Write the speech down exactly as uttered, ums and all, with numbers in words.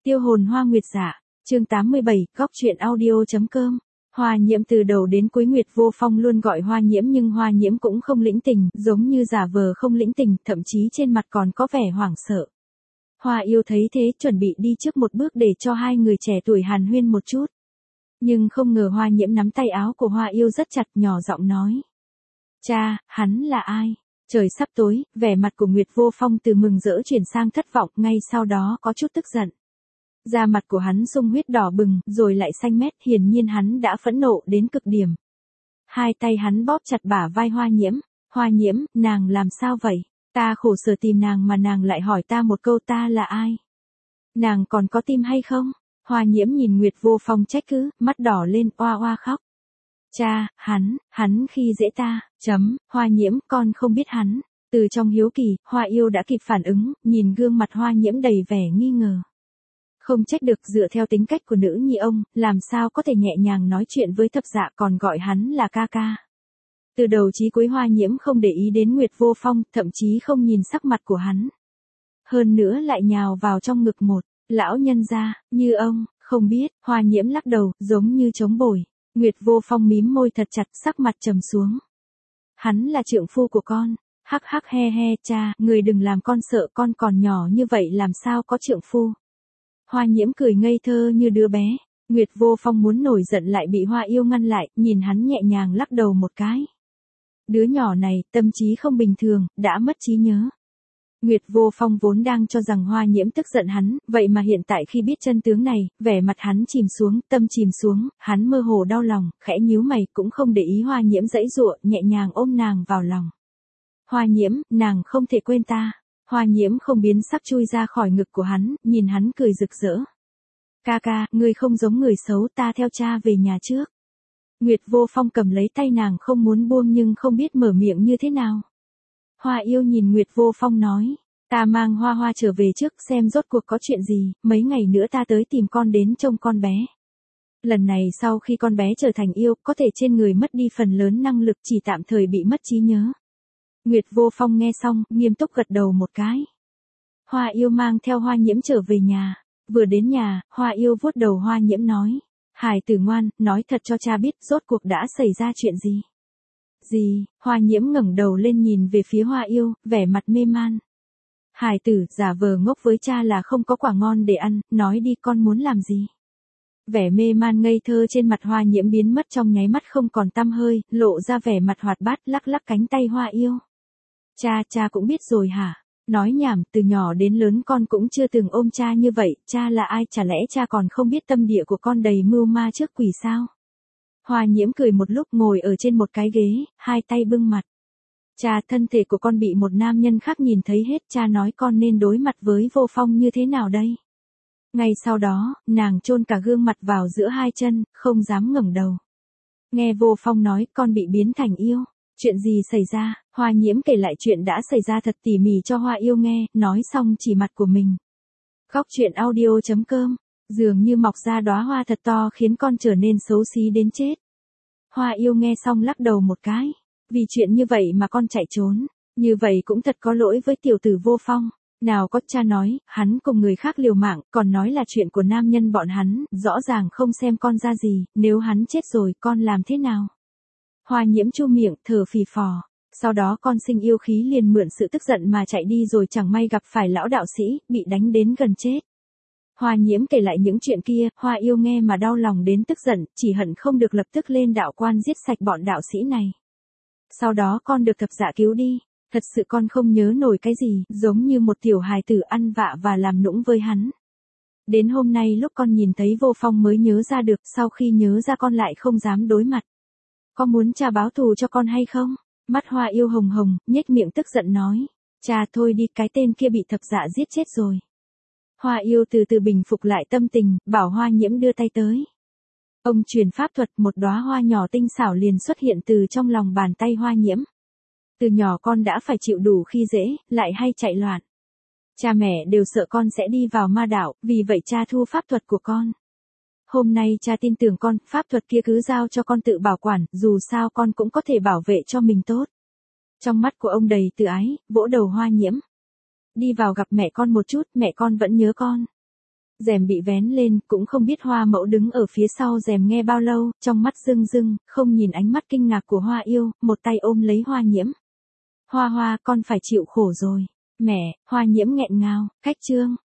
Tiêu hồn hoa nguyệt dạ, chương tám mươi bảy, góc truyện audio.com. Hoa Nhiễm từ đầu đến cuối Nguyệt Vô Phong luôn gọi Hoa Nhiễm nhưng Hoa Nhiễm cũng không lĩnh tình, giống như giả vờ không lĩnh tình, thậm chí trên mặt còn có vẻ hoảng sợ. Hoa Yêu thấy thế chuẩn bị đi trước một bước để cho hai người trẻ tuổi hàn huyên một chút. Nhưng không ngờ Hoa Nhiễm nắm tay áo của Hoa Yêu rất chặt, nhỏ giọng nói. Cha, hắn là ai? Trời sắp tối, vẻ mặt của Nguyệt Vô Phong từ mừng rỡ chuyển sang thất vọng, ngay sau đó có chút tức giận. Da mặt của hắn sung huyết đỏ bừng, rồi lại xanh mét, hiển nhiên hắn đã phẫn nộ đến cực điểm. Hai tay hắn bóp chặt bả vai Hoa Nhiễm. Hoa Nhiễm, nàng làm sao vậy? Ta khổ sở tìm nàng mà nàng lại hỏi ta một câu ta là ai? Nàng còn có tim hay không? Hoa Nhiễm nhìn Nguyệt Vô Phong trách cứ, mắt đỏ lên, oa oa khóc. Cha, hắn, hắn khi dễ ta, chấm, Hoa Nhiễm, con không biết hắn. Từ trong hiếu kỳ, Hoa Yêu đã kịp phản ứng, nhìn gương mặt Hoa Nhiễm đầy vẻ nghi ngờ. Không trách được, dựa theo tính cách của nữ nhi ông, làm sao có thể nhẹ nhàng nói chuyện với thập dạ còn gọi hắn là ca ca. Từ đầu chí cuối Hoa Nhiễm không để ý đến Nguyệt Vô Phong, thậm chí không nhìn sắc mặt của hắn. Hơn nữa lại nhào vào trong ngực một, lão nhân gia, như ông, không biết, Hoa Nhiễm lắc đầu, giống như chống bổi. Nguyệt Vô Phong mím môi thật chặt, sắc mặt trầm xuống. Hắn là trượng phu của con, hắc hắc he he, cha, người đừng làm con sợ, con còn nhỏ như vậy làm sao có trượng phu. Hoa Nhiễm cười ngây thơ như đứa bé. Nguyệt Vô Phong muốn nổi giận lại bị Hoa Yêu ngăn lại, nhìn hắn nhẹ nhàng lắc đầu một cái. Đứa nhỏ này, tâm trí không bình thường, đã mất trí nhớ. Nguyệt Vô Phong vốn đang cho rằng Hoa Nhiễm tức giận hắn, vậy mà hiện tại khi biết chân tướng này, vẻ mặt hắn chìm xuống, tâm chìm xuống, hắn mơ hồ đau lòng, khẽ nhíu mày, cũng không để ý Hoa Nhiễm giãy giụa, nhẹ nhàng ôm nàng vào lòng. Hoa Nhiễm, nàng không thể quên ta. Hoa Nhiễm không biến sắp chui ra khỏi ngực của hắn, nhìn hắn cười rực rỡ. Ca ca, ngươi không giống người xấu, ta theo cha về nhà trước. Nguyệt Vô Phong cầm lấy tay nàng không muốn buông nhưng không biết mở miệng như thế nào. Hoa Yêu nhìn Nguyệt Vô Phong nói, ta mang Hoa Hoa trở về trước xem rốt cuộc có chuyện gì, mấy ngày nữa ta tới tìm con đến trông con bé. Lần này sau khi con bé trở thành yêu, có thể trên người mất đi phần lớn năng lực, chỉ tạm thời bị mất trí nhớ. Nguyệt Vô Phong nghe xong, nghiêm túc gật đầu một cái. Hoa Yêu mang theo Hoa Nhiễm trở về nhà. Vừa đến nhà, Hoa Yêu vuốt đầu Hoa Nhiễm nói. Hải tử ngoan, nói thật cho cha biết, rốt cuộc đã xảy ra chuyện gì. Gì, Hoa Nhiễm ngẩng đầu lên nhìn về phía Hoa Yêu, vẻ mặt mê man. Hải tử, giả vờ ngốc với cha là không có quả ngon để ăn, nói đi con muốn làm gì. Vẻ mê man ngây thơ trên mặt Hoa Nhiễm biến mất trong nháy mắt không còn tăm hơi, lộ ra vẻ mặt hoạt bát lắc lắc cánh tay Hoa Yêu. Cha, cha cũng biết rồi hả? Nói nhảm, từ nhỏ đến lớn con cũng chưa từng ôm cha như vậy, cha là ai, chả lẽ cha còn không biết tâm địa của con đầy mưu ma trước quỷ sao? Hoa Nhiễm cười một lúc ngồi ở trên một cái ghế, hai tay bưng mặt. Cha, thân thể của con bị một nam nhân khác nhìn thấy hết, cha nói con nên đối mặt với Vô Phong như thế nào đây? Ngay sau đó, nàng chôn cả gương mặt vào giữa hai chân, không dám ngẩng đầu. Nghe Vô Phong nói con bị biến thành yêu. Chuyện gì xảy ra? Hoa Nhiễm kể lại chuyện đã xảy ra thật tỉ mỉ cho Hoa Yêu nghe, nói xong chỉ mặt của mình. Góc truyện audio.com, dường như mọc ra đóa hoa thật to khiến con trở nên xấu xí đến chết. Hoa Yêu nghe xong lắc đầu một cái. Vì chuyện như vậy mà con chạy trốn. Như vậy cũng thật có lỗi với tiểu tử Vô Phong. Nào có, cha nói, hắn cùng người khác liều mạng, còn nói là chuyện của nam nhân bọn hắn, rõ ràng không xem con ra gì, nếu hắn chết rồi con làm thế nào? Hoa Nhiễm chu miệng, thở phì phò. Sau đó con sinh yêu khí liền mượn sự tức giận mà chạy đi rồi chẳng may gặp phải lão đạo sĩ, bị đánh đến gần chết. Hoa Nhiễm kể lại những chuyện kia, Hoa Yêu nghe mà đau lòng đến tức giận, chỉ hận không được lập tức lên đạo quan giết sạch bọn đạo sĩ này. Sau đó con được thập dạ cứu đi. Thật sự con không nhớ nổi cái gì, giống như một tiểu hài tử ăn vạ và làm nũng với hắn. Đến hôm nay lúc con nhìn thấy Vô Phong mới nhớ ra được, sau khi nhớ ra con lại không dám đối mặt. Có muốn cha báo thù cho con hay không? Mắt Hoa Yêu hồng hồng, nhếch miệng tức giận nói. Cha thôi đi, cái tên kia bị thập dạ giết chết rồi. Hoa Yêu từ từ bình phục lại tâm tình, bảo Hoa Nhiễm đưa tay tới. Ông truyền pháp thuật, một đóa hoa nhỏ tinh xảo liền xuất hiện từ trong lòng bàn tay Hoa Nhiễm. Từ nhỏ con đã phải chịu đủ khi dễ, lại hay chạy loạn. Cha mẹ đều sợ con sẽ đi vào ma đạo, vì vậy cha thu pháp thuật của con. Hôm nay cha tin tưởng con, pháp thuật kia cứ giao cho con tự bảo quản, dù sao con cũng có thể bảo vệ cho mình tốt. Trong mắt của ông đầy tự ái, vỗ đầu Hoa Nhiễm. Đi vào gặp mẹ con một chút, mẹ con vẫn nhớ con. Rèm bị vén lên, cũng không biết Hoa mẫu đứng ở phía sau rèm nghe bao lâu, trong mắt rưng rưng, không nhìn ánh mắt kinh ngạc của Hoa yêu, một tay ôm lấy Hoa nhiễm. Hoa hoa, con phải chịu khổ rồi. Mẹ, Hoa nhiễm nghẹn ngào, cách chương.